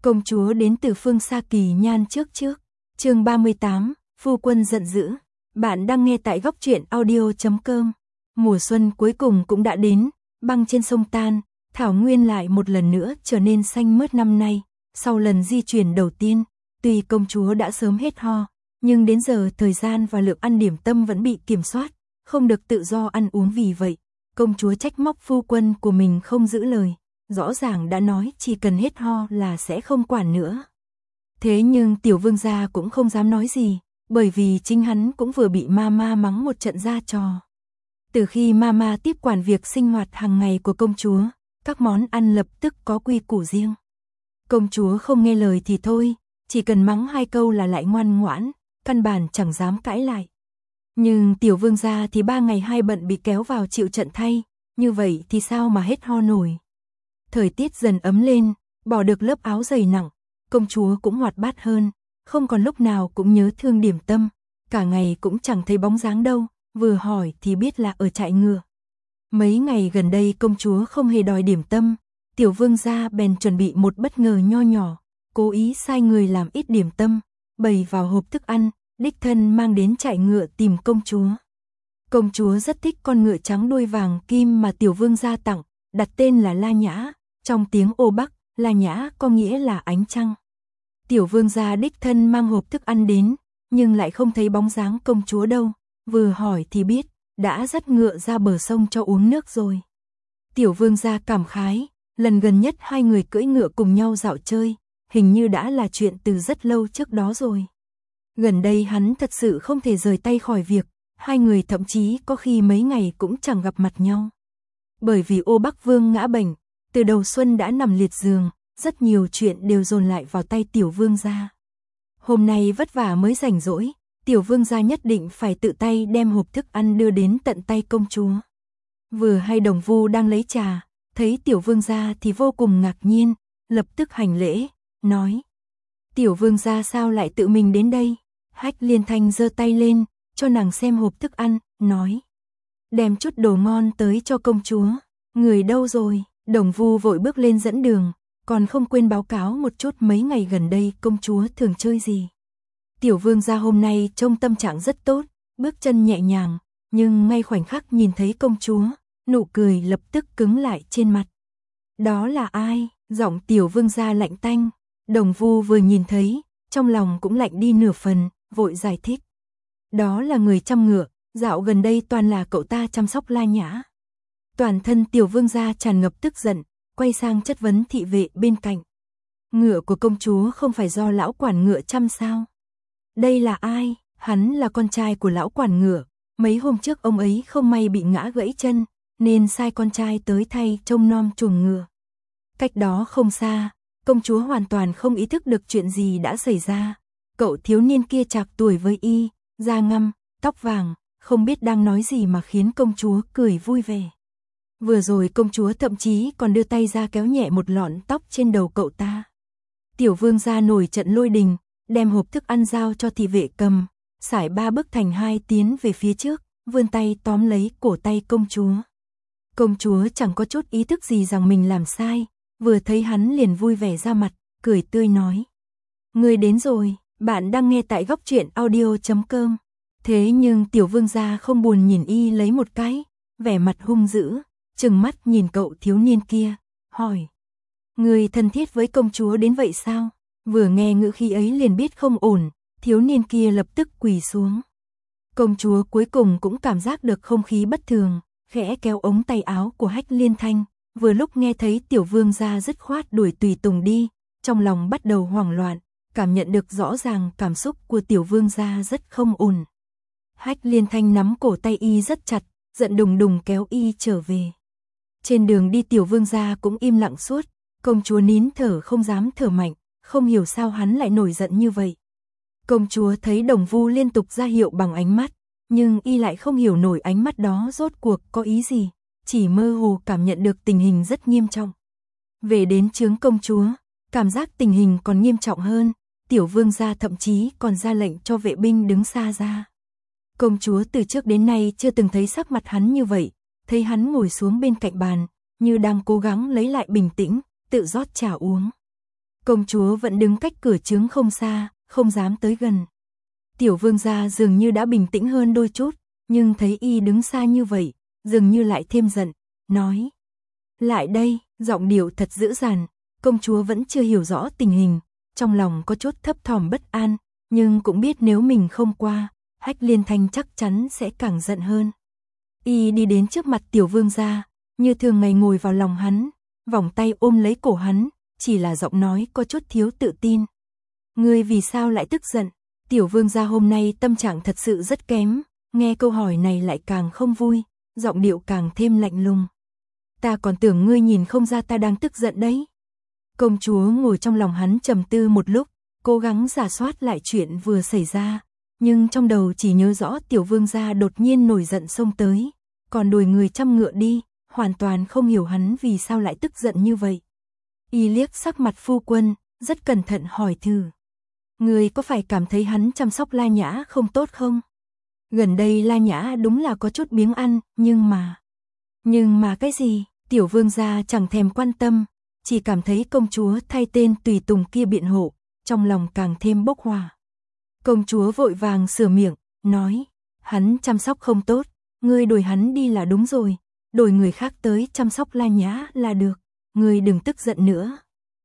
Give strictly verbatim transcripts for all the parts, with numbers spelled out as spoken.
Công chúa đến từ phương xa Kỳ Nhan trước trước. Chương ba mươi tám, phu quân giận dữ. Bạn đang nghe tại góc truyện audio chấm com. Mùa xuân cuối cùng cũng đã đến, băng trên sông tan, thảo nguyên lại một lần nữa trở nên xanh mướt năm nay. Sau lần di chuyển đầu tiên, tuy công chúa đã sớm hết ho, nhưng đến giờ thời gian và lượng ăn điểm tâm vẫn bị kiểm soát, không được tự do ăn uống, vì vậy công chúa trách móc phu quân của mình không giữ lời. Rõ ràng đã nói chỉ cần hết ho là sẽ không quản nữa. Thế nhưng tiểu vương gia cũng không dám nói gì, bởi vì chính hắn cũng vừa bị mama mắng một trận ra trò. Từ khi mama tiếp quản việc sinh hoạt hàng ngày của công chúa, các món ăn lập tức có quy củ riêng. Công chúa không nghe lời thì thôi, chỉ cần mắng hai câu là lại ngoan ngoãn, căn bản chẳng dám cãi lại. Nhưng tiểu vương gia thì ba ngày hai bận bị kéo vào chịu trận thay, như vậy thì sao mà hết ho nổi. Thời tiết dần ấm lên, bỏ được lớp áo dày nặng, công chúa cũng hoạt bát hơn, không còn lúc nào cũng nhớ thương điểm tâm, cả ngày cũng chẳng thấy bóng dáng đâu, vừa hỏi thì biết là ở trại ngựa. Mấy ngày gần đây công chúa không hề đòi điểm tâm, tiểu vương gia bèn chuẩn bị một bất ngờ nho nhỏ, cố ý sai người làm ít điểm tâm, bày vào hộp thức ăn, đích thân mang đến trại ngựa tìm công chúa. Công chúa rất thích con ngựa trắng đuôi vàng kim mà tiểu vương gia tặng, đặt tên là La Nhã. Trong tiếng Ô Bắc, La Nhã có nghĩa là ánh trăng. Tiểu vương gia đích thân mang hộp thức ăn đến, nhưng lại không thấy bóng dáng công chúa đâu, vừa hỏi thì biết, đã dắt ngựa ra bờ sông cho uống nước rồi. Tiểu vương gia cảm khái, lần gần nhất hai người cưỡi ngựa cùng nhau dạo chơi, hình như đã là chuyện từ rất lâu trước đó rồi. Gần đây hắn thật sự không thể rời tay khỏi việc, hai người thậm chí có khi mấy ngày cũng chẳng gặp mặt nhau. Bởi vì Ô Bắc Vương ngã bệnh, từ đầu xuân đã nằm liệt giường, rất nhiều chuyện đều dồn lại vào tay tiểu vương gia. Hôm nay vất vả mới rảnh rỗi, tiểu vương gia nhất định phải tự tay đem hộp thức ăn đưa đến tận tay công chúa. Vừa hay Đồng Vu đang lấy trà, thấy tiểu vương gia thì vô cùng ngạc nhiên, lập tức hành lễ, nói: tiểu vương gia sao lại tự mình đến đây? Hách Liên Thanh giơ tay lên, cho nàng xem hộp thức ăn, nói: đem chút đồ ngon tới cho công chúa. Người đâu rồi? Đồng Vu vội bước lên dẫn đường, còn không quên báo cáo một chút mấy ngày gần đây công chúa thường chơi gì. Tiểu vương gia hôm nay trông tâm trạng rất tốt, bước chân nhẹ nhàng, nhưng ngay khoảnh khắc nhìn thấy công chúa, nụ cười lập tức cứng lại trên mặt. Đó là ai? Giọng tiểu vương gia lạnh tanh. Đồng Vu vừa nhìn thấy, trong lòng cũng lạnh đi nửa phần, vội giải thích. Đó là người chăm ngựa, dạo gần đây toàn là cậu ta chăm sóc La Nhã. Toàn thân tiểu vương gia tràn ngập tức giận, quay sang chất vấn thị vệ bên cạnh. Ngựa của công chúa không phải do lão quản ngựa chăm sao? Đây là ai? Hắn là con trai của lão quản ngựa, mấy hôm trước ông ấy không may bị ngã gãy chân, nên sai con trai tới thay trông nom chuồng ngựa. Cách đó không xa, công chúa hoàn toàn không ý thức được chuyện gì đã xảy ra. Cậu thiếu niên kia trạc tuổi với y, da ngăm, tóc vàng, không biết đang nói gì mà khiến công chúa cười vui vẻ. Vừa rồi công chúa thậm chí còn đưa tay ra kéo nhẹ một lọn tóc trên đầu cậu ta. Tiểu vương gia nổi trận lôi đình, đem hộp thức ăn giao cho thị vệ cầm, sải ba bước thành hai tiến về phía trước, vươn tay tóm lấy cổ tay công chúa. Công chúa chẳng có chút ý thức gì rằng mình làm sai, vừa thấy hắn liền vui vẻ ra mặt, cười tươi nói: người đến rồi, bạn đang nghe tại góc truyện audio chấm com. Thế nhưng tiểu vương gia không buồn nhìn y lấy một cái, vẻ mặt hung dữ, trừng mắt nhìn cậu thiếu niên kia, hỏi: người thân thiết với công chúa đến vậy sao? Vừa nghe ngữ khí ấy liền biết không ổn, thiếu niên kia lập tức quỳ xuống. Công chúa cuối cùng cũng cảm giác được không khí bất thường, khẽ kéo ống tay áo của Hách Liên Thanh, vừa lúc nghe thấy tiểu vương gia dứt khoát đuổi tùy tùng đi, trong lòng bắt đầu hoảng loạn, cảm nhận được rõ ràng cảm xúc của tiểu vương gia rất không ổn. Hách Liên Thanh nắm cổ tay y rất chặt, giận đùng đùng kéo y trở về. Trên đường đi tiểu vương gia cũng im lặng suốt, công chúa nín thở không dám thở mạnh, không hiểu sao hắn lại nổi giận như vậy. Công chúa thấy Đồng Vu liên tục ra hiệu bằng ánh mắt, nhưng y lại không hiểu nổi ánh mắt đó rốt cuộc có ý gì, chỉ mơ hồ cảm nhận được tình hình rất nghiêm trọng. Về đến trướng công chúa, cảm giác tình hình còn nghiêm trọng hơn, tiểu vương gia thậm chí còn ra lệnh cho vệ binh đứng xa ra. Công chúa từ trước đến nay chưa từng thấy sắc mặt hắn như vậy, thấy hắn ngồi xuống bên cạnh bàn, như đang cố gắng lấy lại bình tĩnh, tự rót trà uống. Công chúa vẫn đứng cách cửa trướng không xa, không dám tới gần. Tiểu vương gia dường như đã bình tĩnh hơn đôi chút, nhưng thấy y đứng xa như vậy, dường như lại thêm giận, nói. Lại đây, giọng điệu thật dữ dằn, công chúa vẫn chưa hiểu rõ tình hình, trong lòng có chút thấp thỏm bất an, nhưng cũng biết nếu mình không qua, Hách Liên Thanh chắc chắn sẽ càng giận hơn. Y đi đến trước mặt tiểu vương gia, như thường ngày ngồi vào lòng hắn, vòng tay ôm lấy cổ hắn, chỉ là giọng nói có chút thiếu tự tin. Ngươi vì sao lại tức giận? Tiểu vương gia hôm nay tâm trạng thật sự rất kém, nghe câu hỏi này lại càng không vui, giọng điệu càng thêm lạnh lùng. Ta còn tưởng ngươi nhìn không ra ta đang tức giận đấy. Công chúa ngồi trong lòng hắn trầm tư một lúc, cố gắng rà soát lại chuyện vừa xảy ra, nhưng trong đầu chỉ nhớ rõ tiểu vương gia đột nhiên nổi giận xông tới, còn đuổi người trăm ngựa đi, hoàn toàn không hiểu hắn vì sao lại tức giận như vậy. Y liếc sắc mặt phu quân, rất cẩn thận hỏi thử. Người có phải cảm thấy hắn chăm sóc La Nhã không tốt không? Gần đây La Nhã đúng là có chút biếng ăn, nhưng mà... Nhưng mà cái gì? Tiểu vương gia chẳng thèm quan tâm, chỉ cảm thấy công chúa thay tên tùy tùng kia biện hộ, trong lòng càng thêm bốc hỏa. Công chúa vội vàng sửa miệng, nói, hắn chăm sóc không tốt, ngươi đổi hắn đi là đúng rồi, đổi người khác tới chăm sóc La Nhã là được, ngươi đừng tức giận nữa.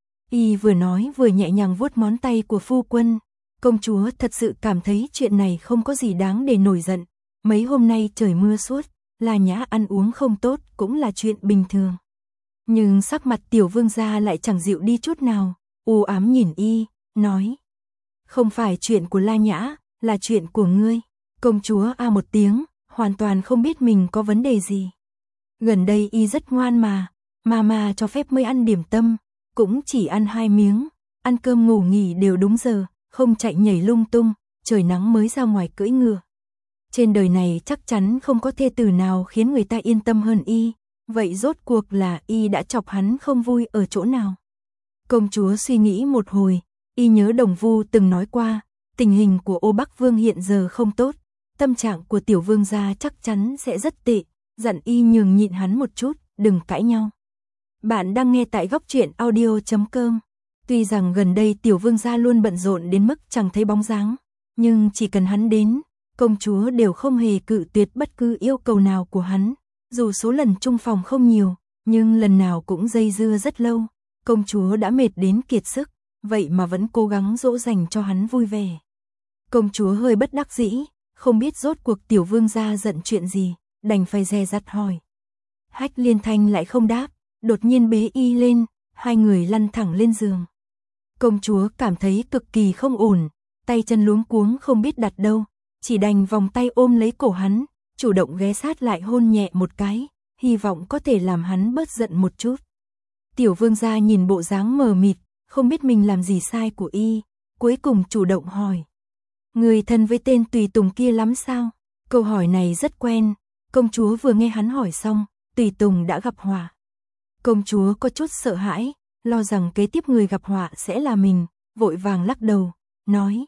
Y vừa nói vừa nhẹ nhàng vuốt ngón tay của phu quân, công chúa thật sự cảm thấy chuyện này không có gì đáng để nổi giận, mấy hôm nay trời mưa suốt, La Nhã ăn uống không tốt cũng là chuyện bình thường. Nhưng sắc mặt tiểu vương gia lại chẳng dịu đi chút nào, u ám nhìn y, nói. Không phải chuyện của La Nhã, là chuyện của ngươi. Công chúa a một tiếng, hoàn toàn không biết mình có vấn đề gì. Gần đây y rất ngoan mà, mama cho phép mới ăn điểm tâm, cũng chỉ ăn hai miếng, ăn cơm ngủ nghỉ đều đúng giờ, không chạy nhảy lung tung, trời nắng mới ra ngoài cưỡi ngựa. Trên đời này chắc chắn không có thê tử nào khiến người ta yên tâm hơn y, vậy rốt cuộc là y đã chọc hắn không vui ở chỗ nào? Công chúa suy nghĩ một hồi, y nhớ Đồng Vu từng nói qua, tình hình của Ô Bắc Vương hiện giờ không tốt, tâm trạng của tiểu vương gia chắc chắn sẽ rất tệ, dặn y nhường nhịn hắn một chút, đừng cãi nhau. Bạn đang nghe tại góc truyện audio chấm com. Tuy rằng gần đây tiểu vương gia luôn bận rộn đến mức chẳng thấy bóng dáng, nhưng chỉ cần hắn đến, công chúa đều không hề cự tuyệt bất cứ yêu cầu nào của hắn. Dù số lần chung phòng không nhiều, nhưng lần nào cũng dây dưa rất lâu, công chúa đã mệt đến kiệt sức, vậy mà vẫn cố gắng dỗ dành cho hắn vui vẻ. Công chúa hơi bất đắc dĩ, không biết rốt cuộc tiểu vương gia giận chuyện gì, đành phải dè dặt hỏi. Hách Liên Thanh lại không đáp, đột nhiên bế y lên, hai người lăn thẳng lên giường. Công chúa cảm thấy cực kỳ không ổn, tay chân luống cuống không biết đặt đâu, chỉ đành vòng tay ôm lấy cổ hắn, chủ động ghé sát lại hôn nhẹ một cái, hy vọng có thể làm hắn bớt giận một chút. Tiểu vương gia nhìn bộ dáng mờ mịt, không biết mình làm gì sai của y, cuối cùng chủ động hỏi. Người thân với tên tùy tùng kia lắm sao? Câu hỏi này rất quen, công chúa vừa nghe hắn hỏi xong, tùy tùng đã gặp họa. Công chúa có chút sợ hãi, lo rằng kế tiếp người gặp họa sẽ là mình, vội vàng lắc đầu, nói.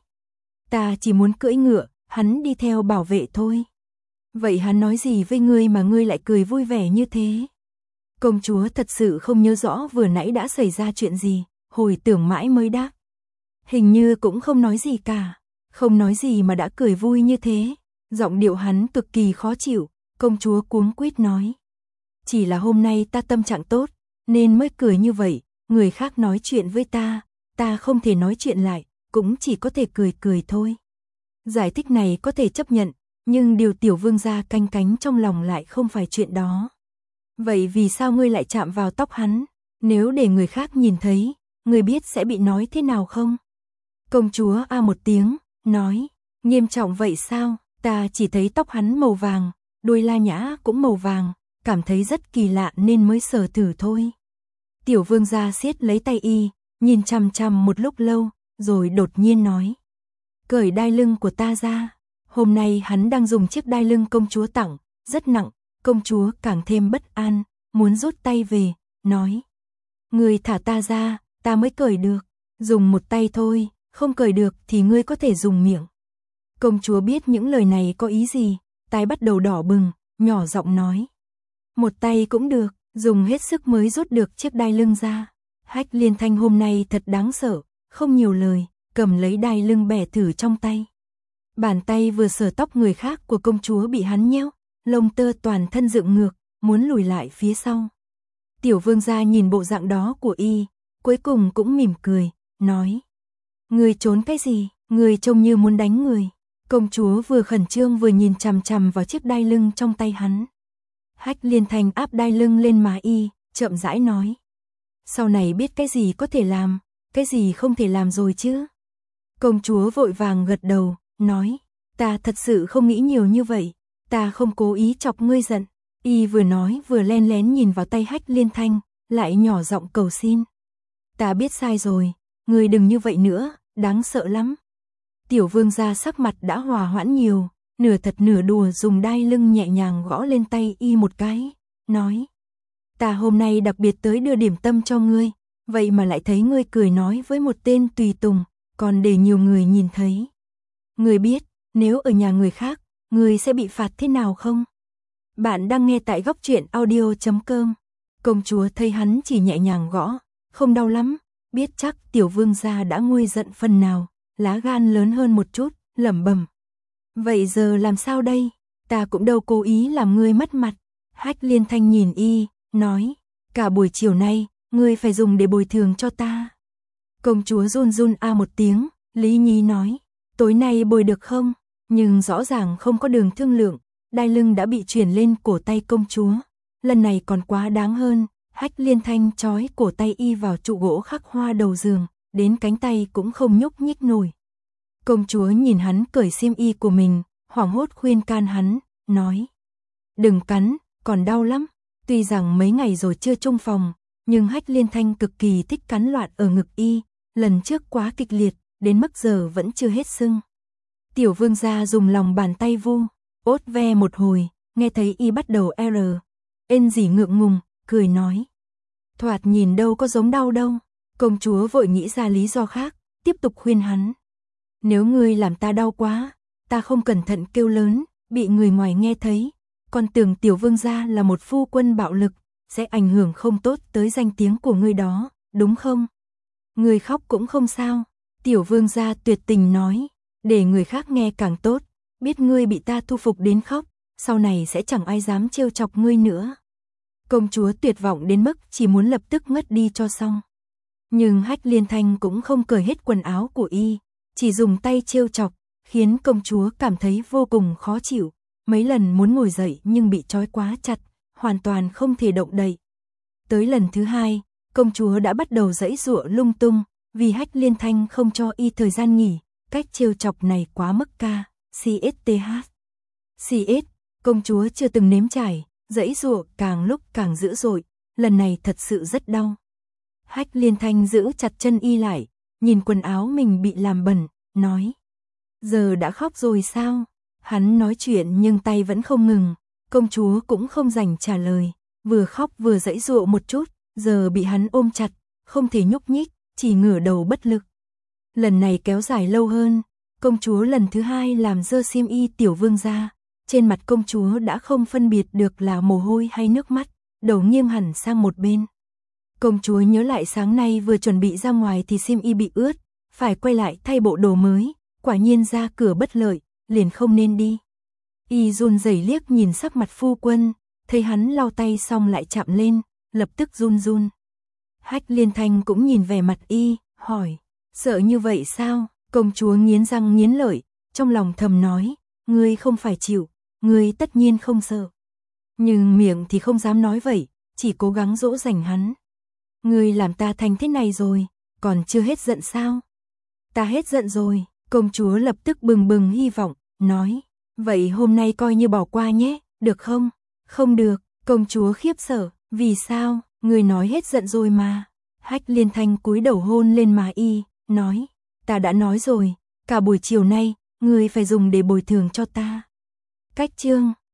Ta chỉ muốn cưỡi ngựa, hắn đi theo bảo vệ thôi. Vậy hắn nói gì với ngươi mà ngươi lại cười vui vẻ như thế? Công chúa thật sự không nhớ rõ vừa nãy đã xảy ra chuyện gì, hồi tưởng mãi mới đáp. Hình như cũng không nói gì cả, không nói gì mà đã cười vui như thế. Giọng điệu hắn cực kỳ khó chịu, công chúa cuống quýt nói. Chỉ là hôm nay ta tâm trạng tốt, nên mới cười như vậy, người khác nói chuyện với ta, ta không thể nói chuyện lại, cũng chỉ có thể cười cười thôi. Giải thích này có thể chấp nhận, nhưng điều tiểu vương gia canh cánh trong lòng lại không phải chuyện đó. Vậy vì sao ngươi lại chạm vào tóc hắn? Nếu để người khác nhìn thấy, ngươi biết sẽ bị nói thế nào không? Công chúa a một tiếng, nói, nghiêm trọng vậy sao? Ta chỉ thấy tóc hắn màu vàng, đuôi La Nhã cũng màu vàng, cảm thấy rất kỳ lạ nên mới sờ thử thôi. Tiểu vương gia siết lấy tay y, nhìn chằm chằm một lúc lâu, rồi đột nhiên nói. Cởi đai lưng của ta ra. Hôm nay hắn đang dùng chiếc đai lưng công chúa tặng, rất nặng, công chúa càng thêm bất an, muốn rút tay về, nói. Ngươi thả ta ra, ta mới cởi được, dùng một tay thôi, không cởi được thì ngươi có thể dùng miệng. Công chúa biết những lời này có ý gì, tai bắt đầu đỏ bừng, nhỏ giọng nói. Một tay cũng được, dùng hết sức mới rút được chiếc đai lưng ra. Hách Liên Thanh hôm nay thật đáng sợ, không nhiều lời, cầm lấy đai lưng bẻ thử trong tay. Bàn tay vừa sờ tóc người khác của công chúa bị hắn nhéo, lông tơ toàn thân dựng ngược, muốn lùi lại phía sau. Tiểu vương gia nhìn bộ dạng đó của y, cuối cùng cũng mỉm cười, nói. Người trốn cái gì, người trông như muốn đánh người. Công chúa vừa khẩn trương vừa nhìn chằm chằm vào chiếc đai lưng trong tay hắn. Hách Liên Thanh áp đai lưng lên má y, chậm rãi nói. Sau này biết cái gì có thể làm, cái gì không thể làm rồi chứ. Công chúa vội vàng gật đầu, nói. Ta thật sự không nghĩ nhiều như vậy, ta không cố ý chọc ngươi giận. Y vừa nói vừa len lén nhìn vào tay Hách Liên Thanh, lại nhỏ giọng cầu xin. Ta biết sai rồi, ngươi đừng như vậy nữa, đáng sợ lắm. Tiểu vương gia sắc mặt đã hòa hoãn nhiều, nửa thật nửa đùa dùng đai lưng nhẹ nhàng gõ lên tay y một cái, nói. Ta hôm nay đặc biệt tới đưa điểm tâm cho ngươi, vậy mà lại thấy ngươi cười nói với một tên tùy tùng, còn để nhiều người nhìn thấy. Ngươi biết, nếu ở nhà người khác, ngươi sẽ bị phạt thế nào không? Bạn đang nghe tại góc truyện audio chấm com. Công chúa thấy hắn chỉ nhẹ nhàng gõ, không đau lắm, biết chắc tiểu vương gia đã nguôi giận phần nào, lá gan lớn hơn một chút, lẩm bẩm. Vậy giờ làm sao đây? Ta cũng đâu cố ý làm ngươi mất mặt. Hách Liên Thanh nhìn y, nói, cả buổi chiều nay, ngươi phải dùng để bồi thường cho ta. Công chúa run run a một tiếng, Lý Nhi nói, tối nay bồi được không? Nhưng rõ ràng không có đường thương lượng, đai lưng đã bị chuyển lên cổ tay công chúa. Lần này còn quá đáng hơn, Hách Liên Thanh trói cổ tay y vào trụ gỗ khắc hoa đầu giường, đến cánh tay cũng không nhúc nhích nổi. Công chúa nhìn hắn cởi xiêm y của mình, hoảng hốt khuyên can hắn, nói. Đừng cắn, còn đau lắm. Tuy rằng mấy ngày rồi chưa chung phòng, nhưng Hách Liên Thanh cực kỳ thích cắn loạn ở ngực y, lần trước quá kịch liệt, đến mức giờ vẫn chưa hết sưng. Tiểu vương gia dùng lòng bàn tay vu, ốt ve một hồi, nghe thấy y bắt đầu R. Ên gì ngượng ngùng, cười nói. Thoạt nhìn đâu có giống đau đâu. Công chúa vội nghĩ ra lý do khác, tiếp tục khuyên hắn. Nếu ngươi làm ta đau quá, ta không cẩn thận kêu lớn, bị người ngoài nghe thấy, còn tưởng tiểu vương gia là một phu quân bạo lực, sẽ ảnh hưởng không tốt tới danh tiếng của ngươi đó, đúng không? Ngươi khóc cũng không sao. Tiểu vương gia tuyệt tình nói, để người khác nghe càng tốt, biết ngươi bị ta thu phục đến khóc, sau này sẽ chẳng ai dám trêu chọc ngươi nữa. Công chúa tuyệt vọng đến mức chỉ muốn lập tức ngất đi cho xong. Nhưng Hách Liên Thanh cũng không cởi hết quần áo của y, chỉ dùng tay trêu chọc, khiến công chúa cảm thấy vô cùng khó chịu, mấy lần muốn ngồi dậy nhưng bị trói quá chặt, hoàn toàn không thể động đậy. Tới lần thứ hai, công chúa đã bắt đầu giãy giụa lung tung, vì Hách Liên Thanh không cho y thời gian nghỉ, cách trêu chọc này quá mức ca, CSTH. CS, công chúa chưa từng nếm trải, giãy giụa càng lúc càng dữ dội, lần này thật sự rất đau. Hách Liên Thanh giữ chặt chân y lại, nhìn quần áo mình bị làm bẩn, nói. Giờ đã khóc rồi sao? Hắn nói chuyện nhưng tay vẫn không ngừng, công chúa cũng không rảnh trả lời, vừa khóc vừa giãy giụa một chút, giờ bị hắn ôm chặt, không thể nhúc nhích, chỉ ngửa đầu bất lực. Lần này kéo dài lâu hơn, công chúa lần thứ hai làm dơ xiêm y tiểu vương gia, trên mặt công chúa đã không phân biệt được là mồ hôi hay nước mắt, đầu nghiêng hẳn sang một bên. Công chúa nhớ lại sáng nay vừa chuẩn bị ra ngoài thì xiêm y bị ướt, phải quay lại thay bộ đồ mới, quả nhiên ra cửa bất lợi, liền không nên đi. Y run rẩy liếc nhìn sắc mặt phu quân, thấy hắn lau tay xong lại chạm lên, lập tức run run. Hách Liên Thanh cũng nhìn về mặt y, hỏi, sợ như vậy sao? Công chúa nghiến răng nghiến lợi, trong lòng thầm nói, ngươi không phải chịu, ngươi tất nhiên không sợ. Nhưng miệng thì không dám nói vậy, chỉ cố gắng dỗ dành hắn. Ngươi làm ta thành thế này rồi, còn chưa hết giận sao? Ta hết giận rồi, công chúa lập tức bừng bừng hy vọng, nói, vậy hôm nay coi như bỏ qua nhé, được không? Không được, công chúa khiếp sợ, vì sao? Ngươi nói hết giận rồi mà. Hách Liên Thanh cúi đầu hôn lên má y, nói, ta đã nói rồi, cả buổi chiều nay, ngươi phải dùng để bồi thường cho ta. Cách chương